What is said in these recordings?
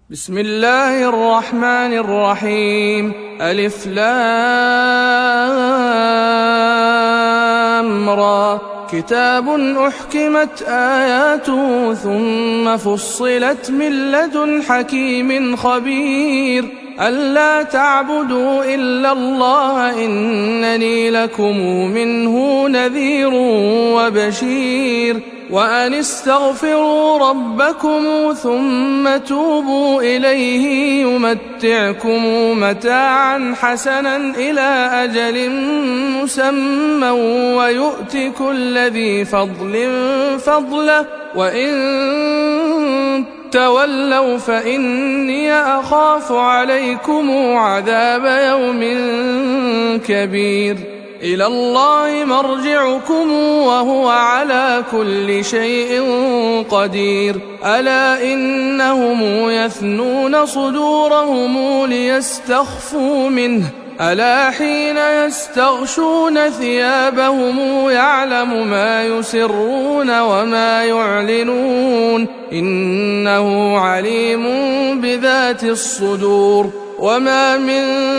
بسم الله الرحمن الرحيم. ألف لام را. كتاب أحكمت آياته ثم فصلت من لدن حكيم خبير ألا تعبدوا إلا الله إنني لكم منه نذير وبشير وأن استغفروا ربكم ثم توبوا إليه يمتعكم متاعا حسنا إلى أجل مسمى ويؤت كل ذي فضل فضله وإن تولوا فإني أخاف عليكم عذاب يوم كبير. إلى الله مرجعكم وهو على كل شيء قدير. ألا إنهم يثنون صدورهم ليستخفوا منه ألا حين يستغشون ثيابهم يعلم ما يسرون وما يعلنون إنه عليم بذات الصدور. وما من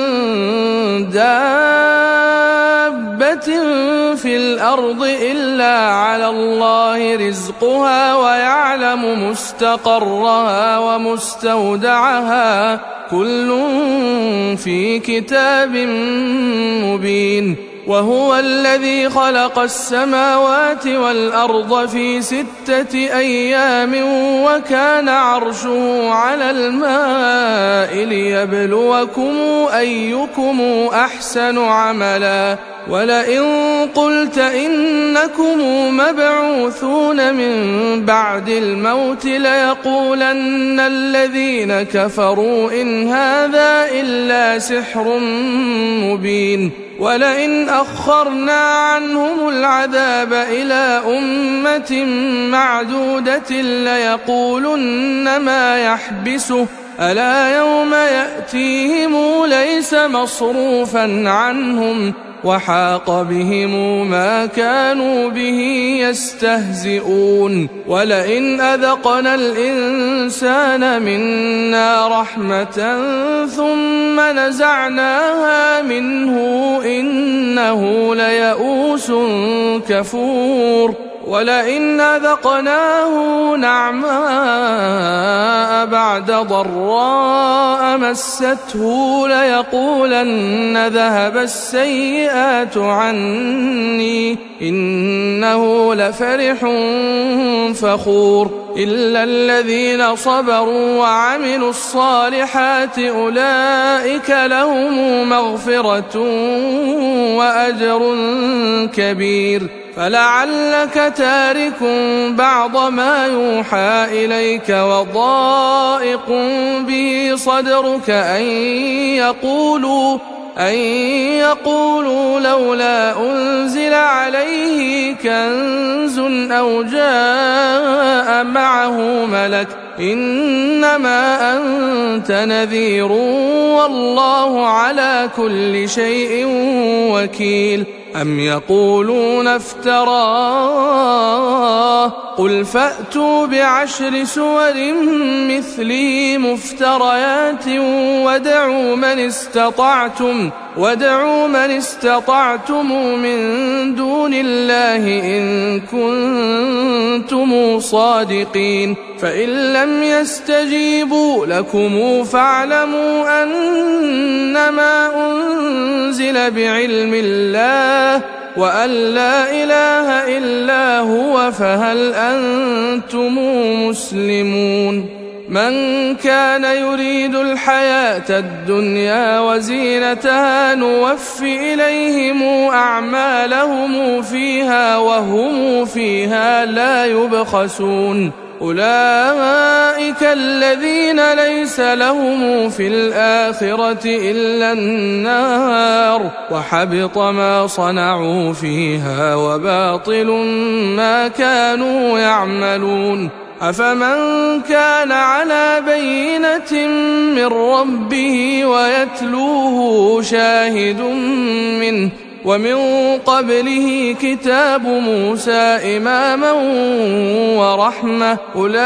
دابة في الأرض إلا على الله رزقها ويعلم مستقرها ومستودعها كل في كتاب مبين. وهو الذي خلق السماوات والأرض في 6 أيام وكان عرشه على الماء ليبلوكم أيكم أحسن عملا. ولئن قلت إنكم مبعوثون من بعد الموت ليقولن الذين كفروا إن هذا إلا سحر مبين. ولئن أخرنا عنهم العذاب إلى أمة معدودة ليقولن ما يحبسه ألا يوم يأتيهم ليس مصروفا عنهم وحاق بهم ما كانوا به يستهزئون. ولئن أذقنا الإنسان منا رحمة ثم نزعناها منه إنه ليئوس كفور. ولئن أذقناه نعماء بعد ضراء مسته ليقولن ذهب السيئات عني إنه لفرح فخور. إلا الذين صبروا وعملوا الصالحات أولئك لهم مغفرة وأجر كبير. فلعلك تارك بعض ما يوحى إليك وضائق به صدرك أن يقولوا لولا أنزل عليه كنز أو جاء معه ملك إنما أنت نذير والله على كل شيء وكيل. أم يقولون افتراه قل فأتوا ب10 سور مثله مفتريات وادعوا من استطعتم من دون الله إن كنتم صادقين. فإن لم يستجيبوا لكم فاعلموا أنما أنزل بعلم الله وأن لا إله إلا هو فهل أنتم مسلمون. من كان يريد الحياة الدنيا وزينتها نوف إليهم أعمالهم فيها وهم فيها لا يبخسون. أولئك الذين ليس لهم في الآخرة إلا النار وحبط ما صنعوا فيها وباطل ما كانوا يعملون. أفمن كان على بينة من ربه ويتلوه شاهد منه ومن قبله كتاب موسى إماما ورحمة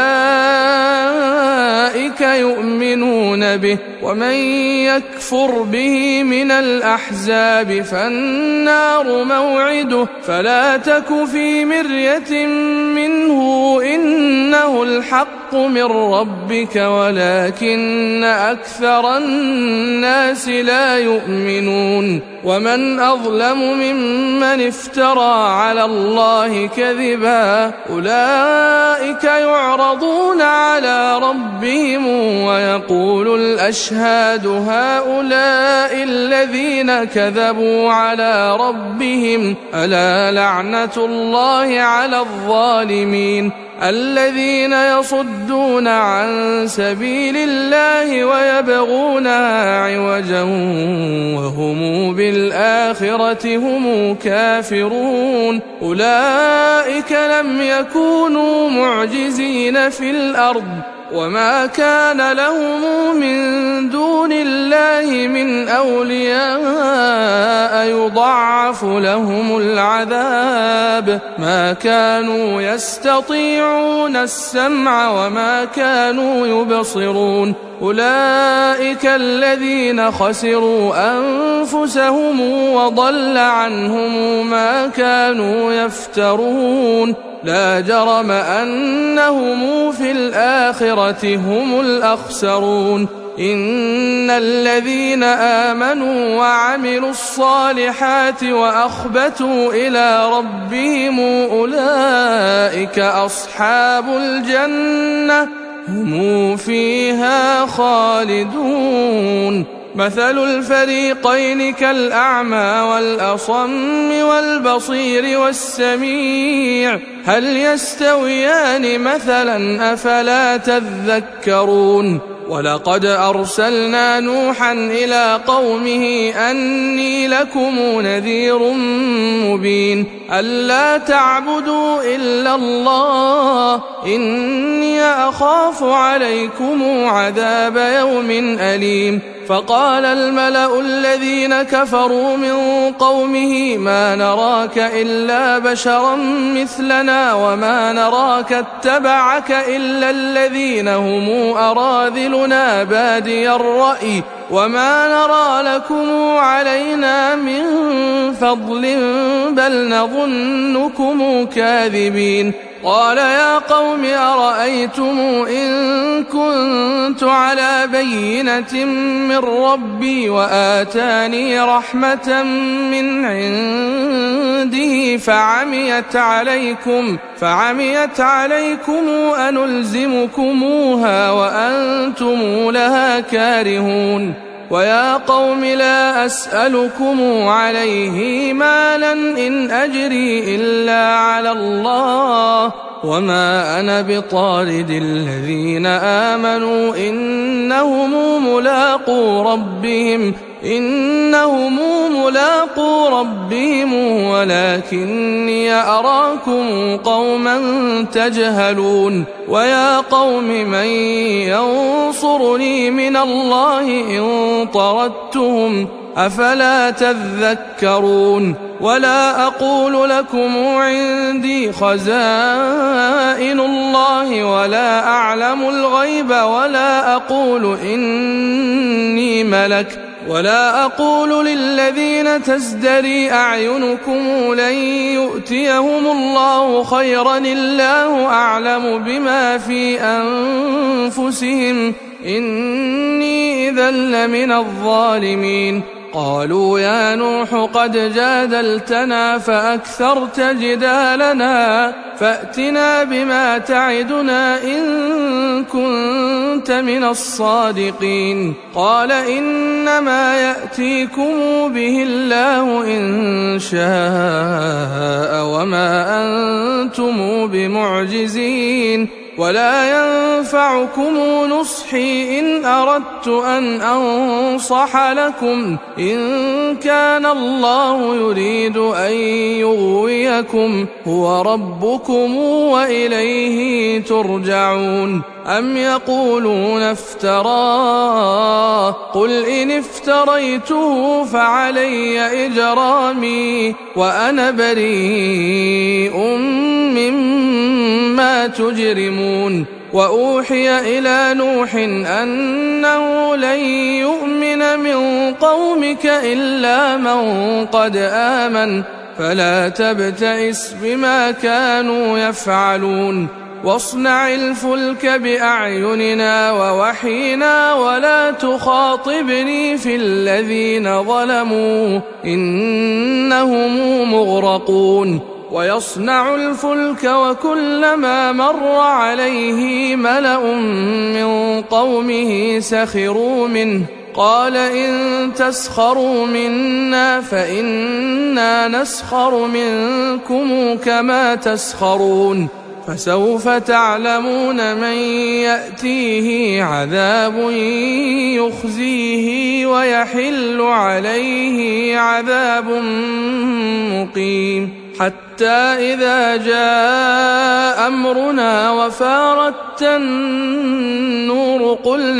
أولئك يؤمنون به ومن يكفر به من الأحزاب فالنار موعده فلا تك في مرية منه إنه الحق من ربك ولكن أكثر الناس لا يؤمنون ومن أظلم ممن افترى على الله كذبا أولئك يعرضون على ربهم ويقول الأشهاد هؤلاء الذين كذبوا على ربهم ألا لعنة الله على الظالمين الذين يصدون عن سبيل الله ويبغونها عوجا وهم بالآخرة هم كافرون أولئك لم يكونوا معجزين في الأرض وما كان لهم من دون الله من أولياء يضاعف لهم العذاب ما كانوا يستطيعون السمع وما كانوا يبصرون أولئك الذين خسروا أنفسهم وضل عنهم ما كانوا يفترون لا جرم أنهم في الآخرة هم الأخسرون إن الذين آمنوا وعملوا الصالحات وأخبتوا إلى ربهم أولئك أصحاب الجنة هم فيها خالدون مثل الفريقين كالأعمى والأصم والبصير والسميع هل يستويان مثلا أفلا تذكرون ولقد أرسلنا نوحا إلى قومه أني لكم نذير مبين ألا تعبدوا إلا الله إني أخاف عليكم عذاب يوم أليم فقال الملأ الذين كفروا من قومه ما نراك إلا بشرا مثلنا وما نراك اتبعك إلا الذين هم أراذلنا بادي الرأي وما نرى لكم علينا من فضل بل نظنكم كاذبين قال يا قوم أرأيتم إن كنت على بينة من ربي وآتاني رحمة من عنده فعميت عليكم أنلزمكموها وأنتم لها كارهون ويا قوم لا أسألكم عليه مالا إن أجري إلا على الله وما أنا بطارد الذين آمنوا إنهم ملاقو ربهم ولكني أراكم قوما تجهلون ويا قوم من ينصرني من الله إن طردتهم أفلا تذكرون ولا أقول لكم عندي خزائن الله ولا أعلم الغيب ولا أقول إني ملك ولا أقول للذين تزدري أعينكم لن يؤتيهم الله خيرا الله أعلم بما في أنفسهم إني إذا لمن الظالمين قالوا يا نوح قد جادلتنا فأكثرت جدالنا فأتنا بما تعدنا إن كنت من الصادقين قال إنما يأتيكم به الله إن شاء وما أنتم بمعجزين ولا ينفعكم نصحي إن أردت أن أنصح لكم إن كان الله يريد أن يغويكم هو ربكم وإليه ترجعون. أم يقولون افتراه قل إن افتريته فعلي إجرامي وأنا بريء مما تجرمون. وأوحي إلى نوح أنه لن يؤمن من قومك إلا من قد آمن فلا تبتئس بما كانوا يفعلون. واصنع الفلك بأعيننا ووحينا ولا تخاطبني في الذين ظلموا إنهم مغرقون. ويصنع الفلك وكلما مر عليه ملأ من قومه سخروا منه قال إن تسخروا منا فإنا نسخر منكم كما تسخرون. فسوف تعلمون من يأتيه عذاب يخزيه ويحل عليه عذاب مقيم. حتى إذا جاء أمرنا وفارت النور قل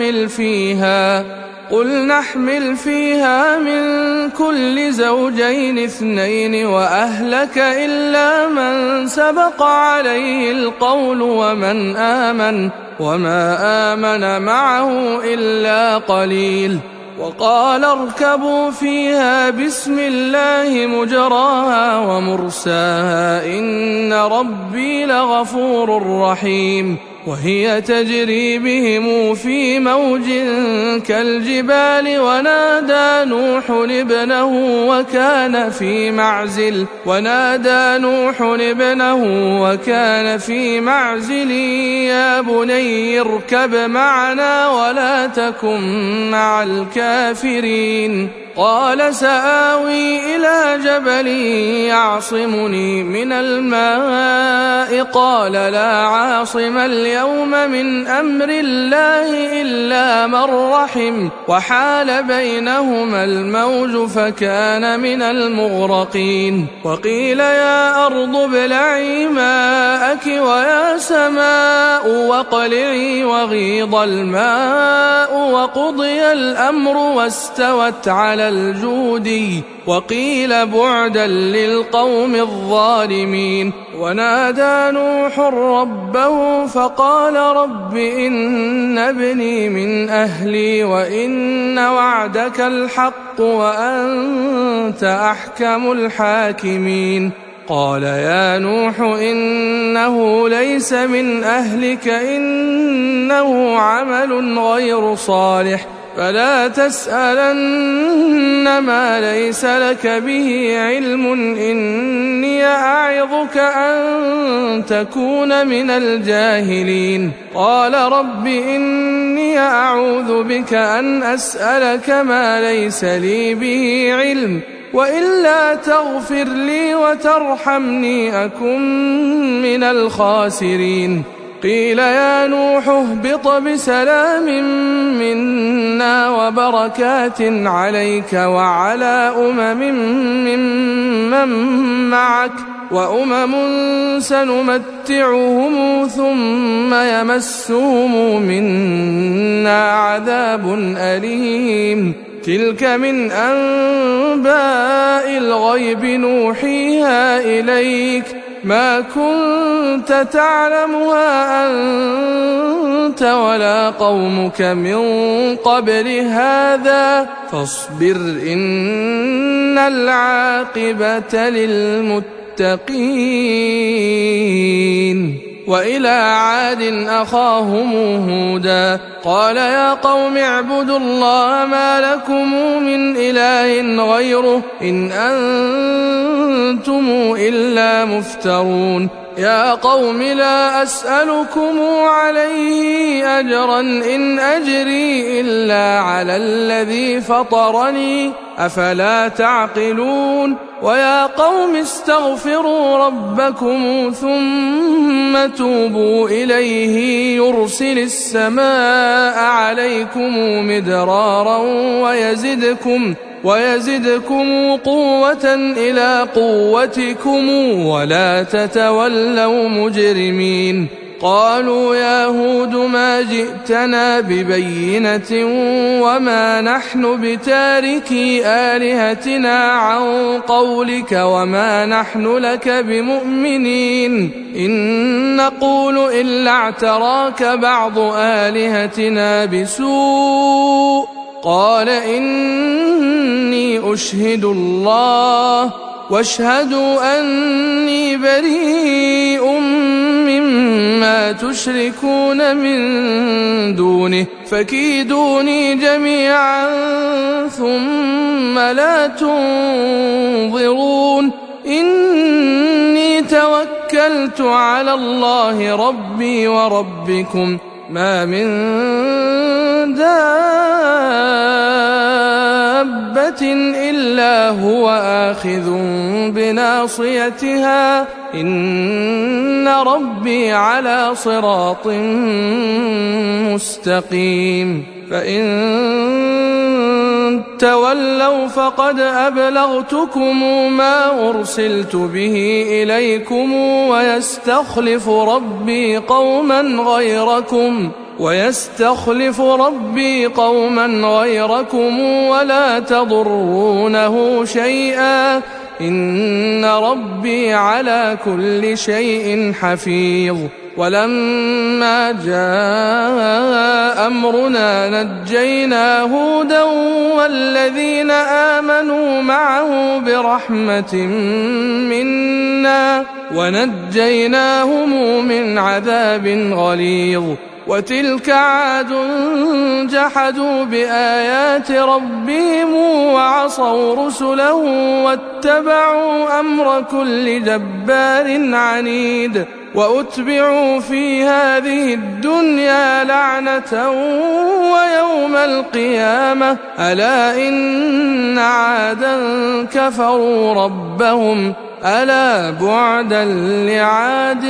نحمل فيها من كل زوجين اثنين وأهلك إلا من سبق عليه القول ومن آمن وما آمن معه إلا قليل. وقال اركبوا فيها بسم الله مجراها ومرساها إن ربي لغفور رحيم. وهي تجري بهم في موج كالجبال ونادى نوح ابنه وكان في معزل يا بني اركب معنا ولا تكن مع الكافرين. قال سآوي إلى جبل يعصمني من الماء قال لا عاصم اليوم من أمر الله إلا من رحم وحال بينهما الموج فكان من المغرقين. وقيل يا أرض ابلعي ماءك ويا سماء واقلعي وغيض الماء وقضي الأمر واستوت على الجودي وقيل بعدا للقوم الظالمين. ونادى نوح ربه فقال رب إن ابني من أهلي وإن وعدك الحق وأنت أحكم الحاكمين. قال يا نوح إنه ليس من أهلك إنه عمل غير صالح فلا تسألن ما ليس لك به علم إني أعظك أن تكون من الجاهلين. قال رب إني أعوذ بك أن أسألك ما ليس لي به علم وإلا تغفر لي وترحمني أكن من الخاسرين. قيل يا نوح اهبط بسلام منا وبركات عليك وعلى ممن معك وأمم سنمتعهم ثم يمسهم منا عذاب أليم. تلك من أنباء الغيب نوحيها إليك ما كنت تعلمها أنت ولا قومك من قبل هذا فاصبر إن العاقبة للمتقين. وإلى عاد أخاهم هودا قال يا قوم اعبدوا الله ما لكم من إله غيره إن أنتم إلا مفترون. يا قوم لا أسألكم عليه أجرا إن أجري إلا على الذي فطرني أفلا تعقلون ويا قوم استغفروا ربكم ثم توبوا إليه يرسل السماء عليكم مدرارا ويزدكم قوة إلى قوتكم ولا تتولوا مجرمين قالوا يا هود ما جئتنا ببينة وما نحن بتاركي آلهتنا عن قولك وما نحن لك بمؤمنين إن نقول إلا اعتراك بعض آلهتنا بسوء قال إني أشهد الله واشهدوا أني بريء مما تشركون من دونه فكيدوني جميعا ثم لا تنظرون إني توكلت على الله ربي وربكم ما من دابة إلا هو آخذ بناصيتها إن ربي على صراط مستقيم فإن تولوا فقد أبلغتكم ما أرسلت به إليكم ويستخلف ربي قوما غيركم ولا تضرونه شيئا إن ربي على كل شيء حفيظ ولما جاء أمرنا نجينا هودا والذين آمنوا معه برحمة منا ونجيناهم من عذاب غليظ وتلك عاد جحدوا بآيات ربهم وعصوا رسله واتبعوا أمر كل جبار عنيد وأتبعوا في هذه الدنيا لعنة ويوم القيامة ألا إن عادا كفروا ربهم ألا بعدا لعاد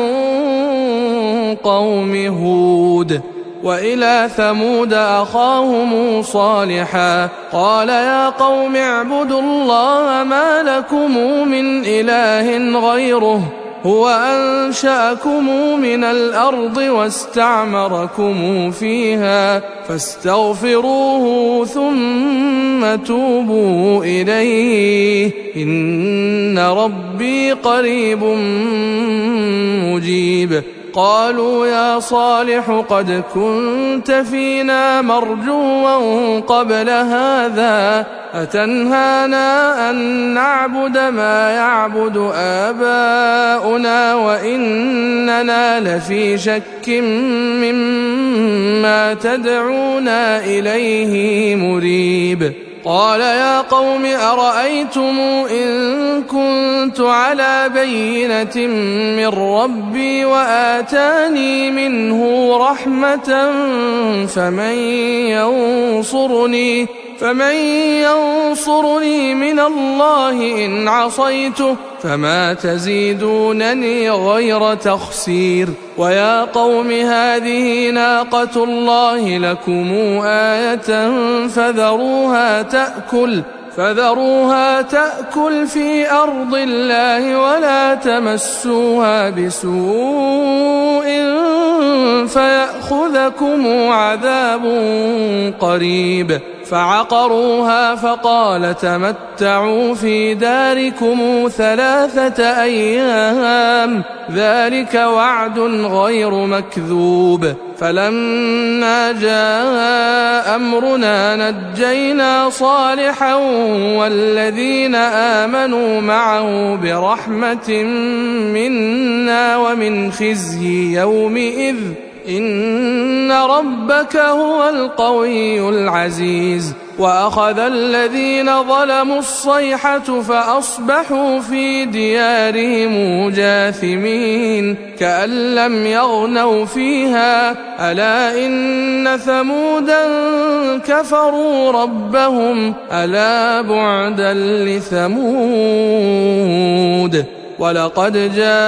قوم هود وإلى ثمود أخاهم صالحا قال يا قوم اعبدوا الله ما لكم من إله غيره هو أنشأكم من الأرض واستعمركم فيها فاستغفروه ثم توبوا إليه إن ربي قريب مجيب قالوا يا صالح قد كنت فينا مرجوا قبل هذا أتنهانا أن نعبد ما يعبد آباؤنا وإننا لفي شك مما تدعونا إليه مريب قال يا قوم أرأيتم إن كنت على بينة من ربي وآتاني منه رحمة فمن ينصرني من الله إن عصيته فما تزيدونني غير تخسير ويا قوم هذه ناقة الله لكم آية فذروها تأكل في أرض الله ولا تمسوها بسوء فيأخذكم عذاب قريب فعقروها فقال تمتعوا في داركم 3 أيام ذلك وعد غير مكذوب فلما جاء أمرنا نجينا صالحا والذين آمنوا معه برحمة منا ومن خزي يومئذ إن ربك هو القوي العزيز وأخذ الذين ظلموا الصيحة فأصبحوا في ديارهم جاثمين كأن لم يغنوا فيها ألا إن ثمودا كفروا ربهم ألا بعدا لثمود ولقد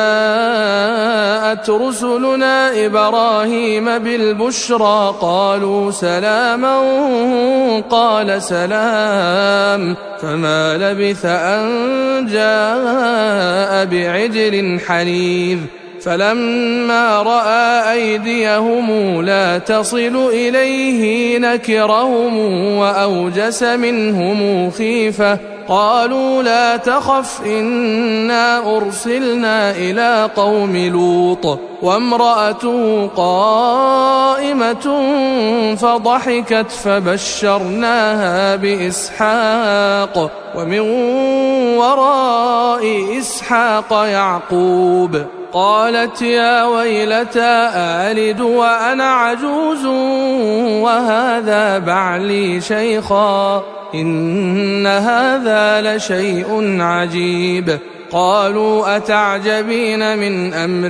جاءت رسلنا إبراهيم بالبشرى قالوا سلاما قال سلام فما لبث أن جاء بعجل حنيذ فلما رأى أيديهم لا تصل إليه نكرهم وأوجس منهم خيفة قالوا لا تخف إنا أرسلنا إلى قوم لوط وامرأته قائمة فضحكت فبشرناها بإسحاق ومن وراء إسحاق يعقوب قالت يا ويلتى ألد وأنا عجوز وهذا بعلي شيخا إن هذا لشيء عجيب قالوا أتعجبين من أمر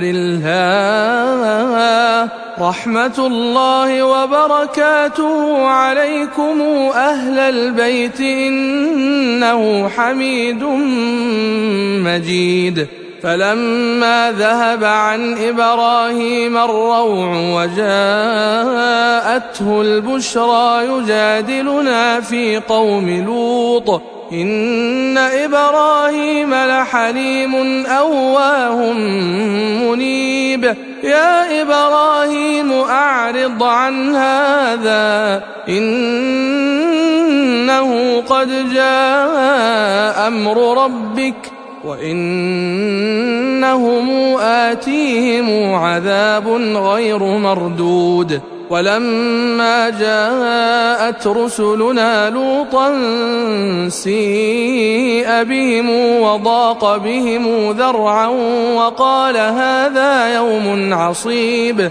الله رحمة الله وبركاته عليكم أهل البيت إنه حميد مجيد فلما ذهب عن إبراهيم الروع وجاءته البشرى يجادلنا في قوم لوط إن إبراهيم لحليم أواه منيب يا إبراهيم أعرض عن هذا إنه قد جاء أمر ربك وإنهم آتيهم عذاب غير مردود ولما جاءت رسلنا لوطا سيء بهم وضاق بهم ذرعا وقال هذا يوم عصيب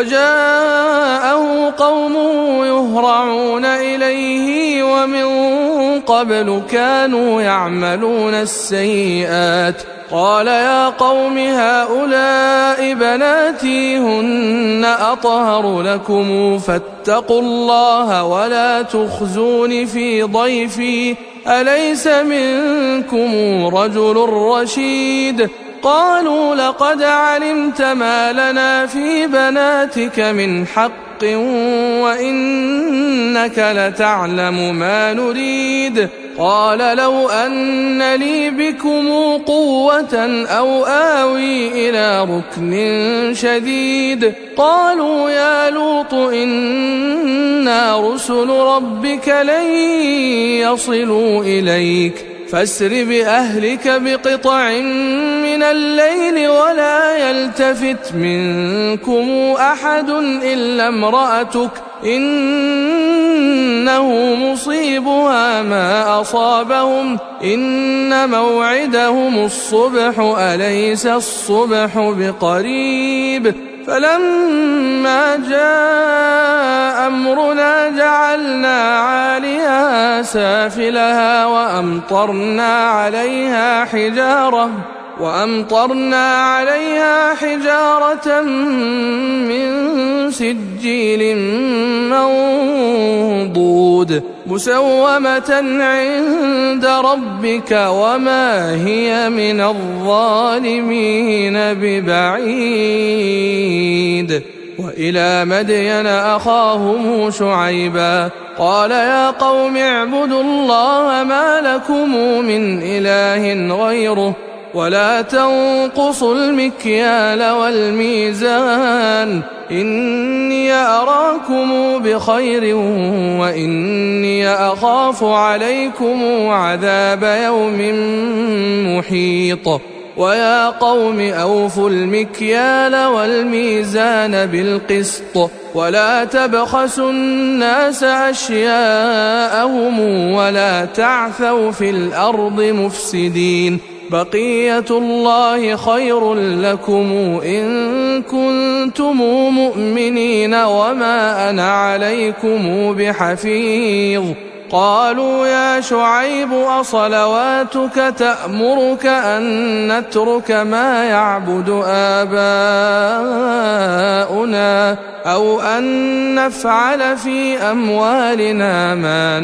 وجاءه قومه يهرعون إليه ومن قبل كانوا يعملون السيئات قال يا قوم هؤلاء بناتي هن أطهر لكم فاتقوا الله ولا تخزون في ضيفي أليس منكم رجل رشيد قالوا لقد علمت ما لنا في بناتك من حق وإنك لتعلم ما نريد قال لو أن لي بكم قوة أو آوي إلى ركن شديد قالوا يا لوط إنا رسل ربك لن يصلوا إليك فاسر بأهلك بقطع من الليل ولا يلتفت منكم أحد إلا امرأتك إنه مصيبها ما أصابهم إن موعدهم الصبح أليس الصبح بقريب فلما جاء أمرنا جعلنا عاليها سافلها وأمطرنا عليها حجارة من سجيل منضود مسومة عند ربك وما هي من الظالمين ببعيد وإلى مدين أخاهم شعيبا قال يا قوم اعبدوا الله ما لكم من إله غيره ولا تنقصوا المكيال والميزان إني أراكم بخير وإني أخاف عليكم عذاب يوم محيط ويا قوم أوفوا المكيال والميزان بالقسط ولا تبخسوا الناس أشياءهم ولا تعثوا في الأرض مفسدين بقية الله خير لكم إن كنتم مؤمنين وما أنا عليكم بحفيظ قالوا يا شعيب أصلواتك تأمرك أن نترك ما يعبد آباؤنا أو أن نفعل في أموالنا ما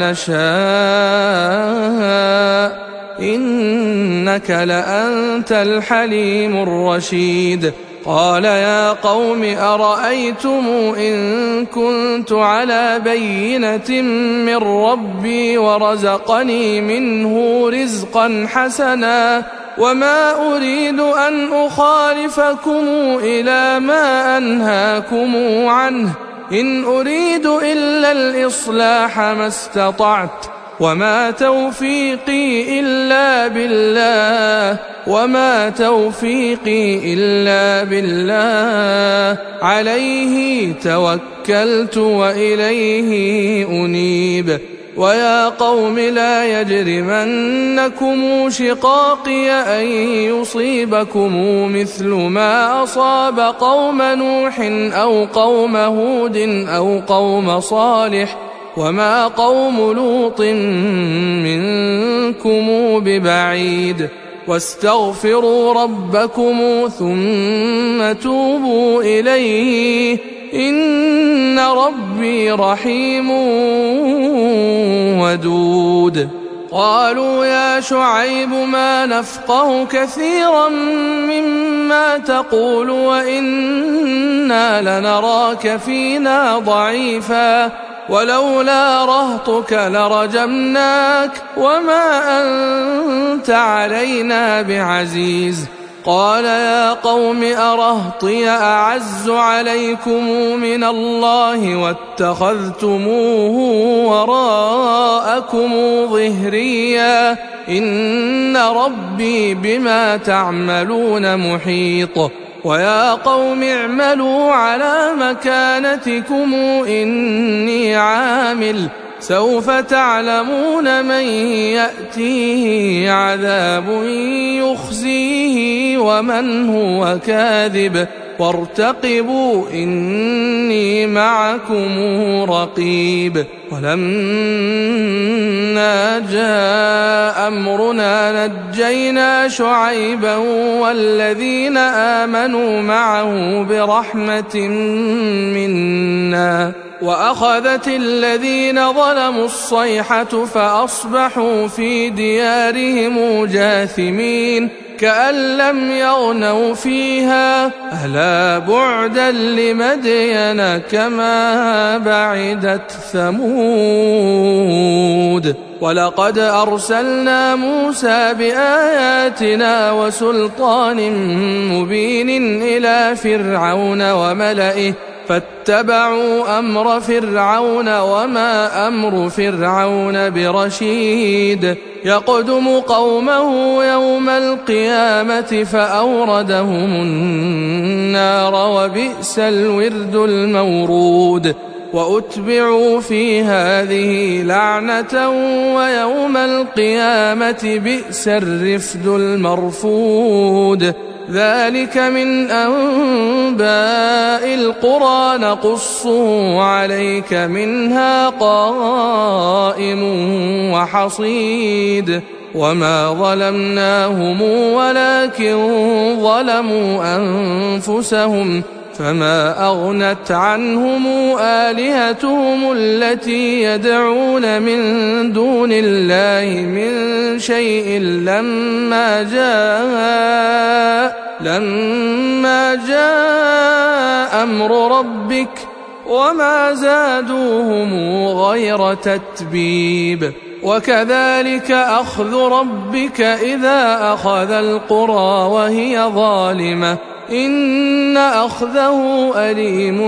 نشاء إنك لأنت الحليم الرشيد قال يا قوم أرأيتم إن كنت على بينة من ربي ورزقني منه رزقا حسنا وما أريد أن أخالفكم إلى ما أنهاكم عنه إن أريد إلا الإصلاح ما استطعت وما توفيقي إلا بالله عليه توكلت وإليه أنيب ويا قوم لا يجرمنكم شقاقي أن يصيبكم مثل ما أصاب قوم نوح أو قوم هود أو قوم صالح وما قوم لوط منكم ببعيد واستغفروا ربكم ثم توبوا إليه إن ربي رحيم ودود قالوا يا شعيب ما نفقه كثيرا مما تقول وإنا لنراك فينا ضعيفا ولولا رهطك لرجمناك وما أنت علينا بعزيز قال يا قوم أرهطي أعز عليكم من الله واتخذتموه وراءكم ظهريا إن ربي بما تعملون محيط ويا قوم اعملوا على مكانتكم إني عامل سوف تعلمون من يأتيه عذاب يخزيه ومن هو كاذب وارتقبوا إني معكم رقيب ولما جاء أمرنا نجينا شعيبا والذين آمنوا معه برحمة منا وأخذت الذين ظلموا الصيحة فأصبحوا في ديارهم جاثمين كأن لم يغنوا فيها ألا بعدا لمدين كما بعدت ثمود ولقد أرسلنا موسى بآياتنا وسلطان مبين إلى فرعون وملئه فاتبعوا أمر فرعون وما أمر فرعون برشيد يقدم قومه يوم القيامة فأوردهم النار وبئس الورد المورود وأتبعوا في هذه لعنة ويوم القيامة بئس الرفد المرفود ذلك من أنباء القرى نقصه عليك منها قائم وحصيد وما ظلمناهم ولكن ظلموا أنفسهم فما أغنت عنهم آلهتهم التي يدعون من دون الله من شيء لما جاء أمر ربك وما زادوهم غير تتبيب وكذلك أخذ ربك إذا أخذ القرى وهي ظالمة إن أخذه أليم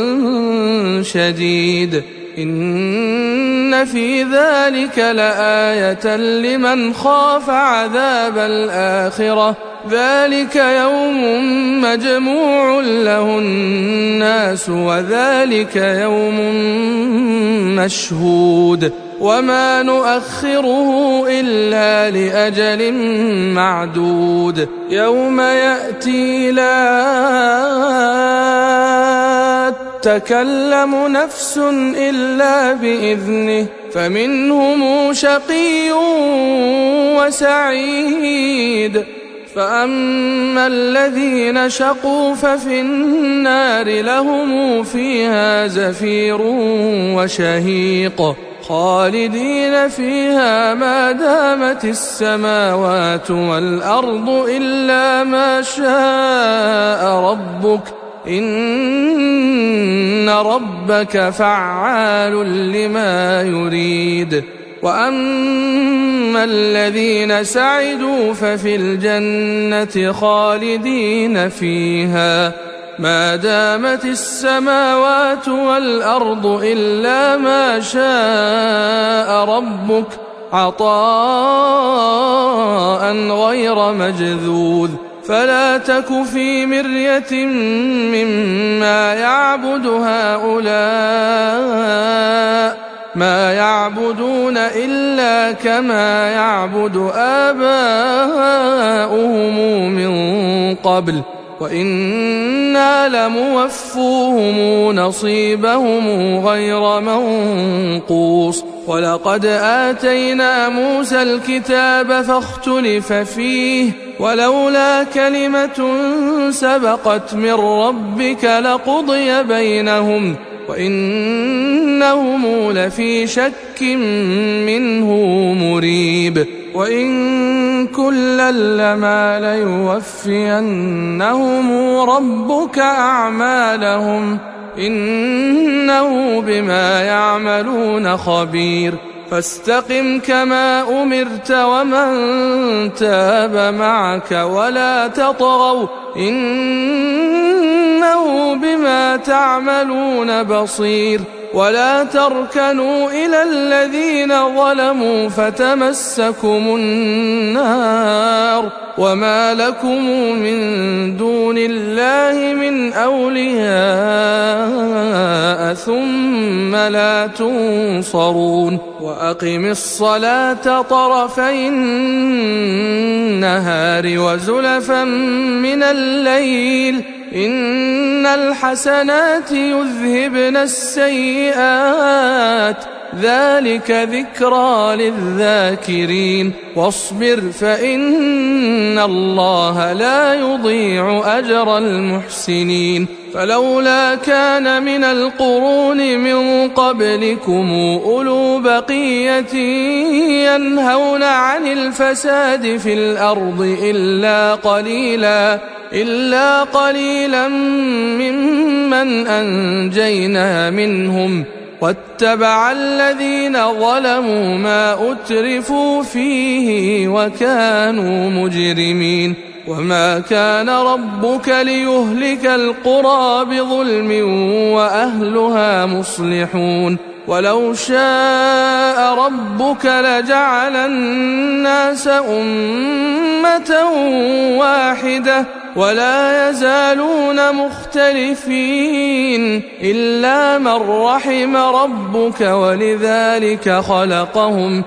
شديد إن في ذلك لآية لمن خاف عذاب الآخرة ذلك يوم مجموع له الناس وذلك يوم مشهود وما نؤخره إلا لأجل معدود يوم يأتي لا تكلم نفس إلا بإذنه فمنهم شقي وسعيد فأما الذين شقوا ففي النار لهم فيها زفير وشهيق خالدين فيها ما دامت السماوات والأرض إلا ما شاء ربك إن ربك فعال لما يريد وأما الذين سعدوا ففي الجنة خالدين فيها ما دامت السماوات والأرض إلا ما شاء ربك عطاء غير مجذوذ فلا تك في مرية مما يعبد هؤلاء ما يعبدون إلا كما يعبد آباؤهم من قبل وإنا لموفوهم نصيبهم غير منقوص ولقد آتينا موسى الكتاب فاختلف فيه ولولا كلمة سبقت من ربك لقضي بينهم وإنهم لفي شك منه مريب وإن كلا لما ليوفينهم ربك أعمالهم إنه بما يعملون خبير فاستقم كما أمرت ومن تاب معك ولا تطغوا إنه بما تعملون بصير ولا تركنوا إلى الذين ظلموا فتمسكم النار وما لكم من دون الله من أولياء ثم لا تنصرون وأقم الصلاة طرفي النهار وزلفا من الليل إن الحسنات يذهبن السيئات ذلك ذكرى للذاكرين واصبر فإن الله لا يضيع أجر المحسنين فلولا كان من القرون من قبلكم أولو بقية ينهون عن الفساد في الأرض إلا قليلا ممن أنجينا منهم واتبع الذين ظلموا ما أترفوا فيه وكانوا مجرمين وما كان ربك ليهلك القرى بظلم وأهلها مصلحون ولو شاء ربك لجعل الناس أمة واحدة ولا يزالون مختلفين إلا من رحم ربك ولذلك خلقهم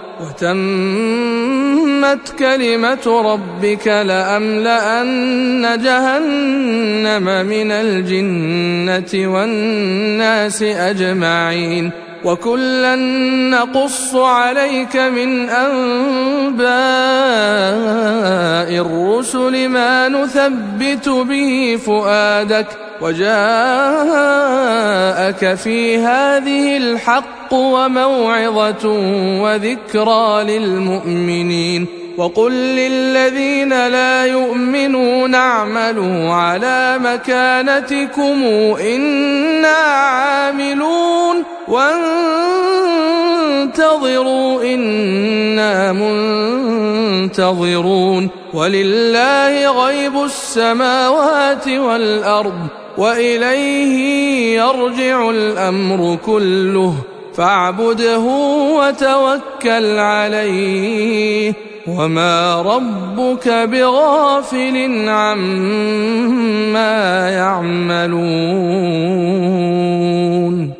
وتمت كلمة ربك لأملأن جهنم من الجنة والناس أجمعين وكلا نقص عليك من أنباء الرسل ما نثبت به فؤادك وجاءك في هذه الحق وموعظة وذكرى للمؤمنين وقل للذين لا يؤمنون اعملوا على مكانتكم إنا عاملون وانتظروا إنا منتظرون ولله غيب السماوات والأرض وإليه يرجع الأمر كله فاعبده وتوكل عليه وما ربك بغافل عما يعملون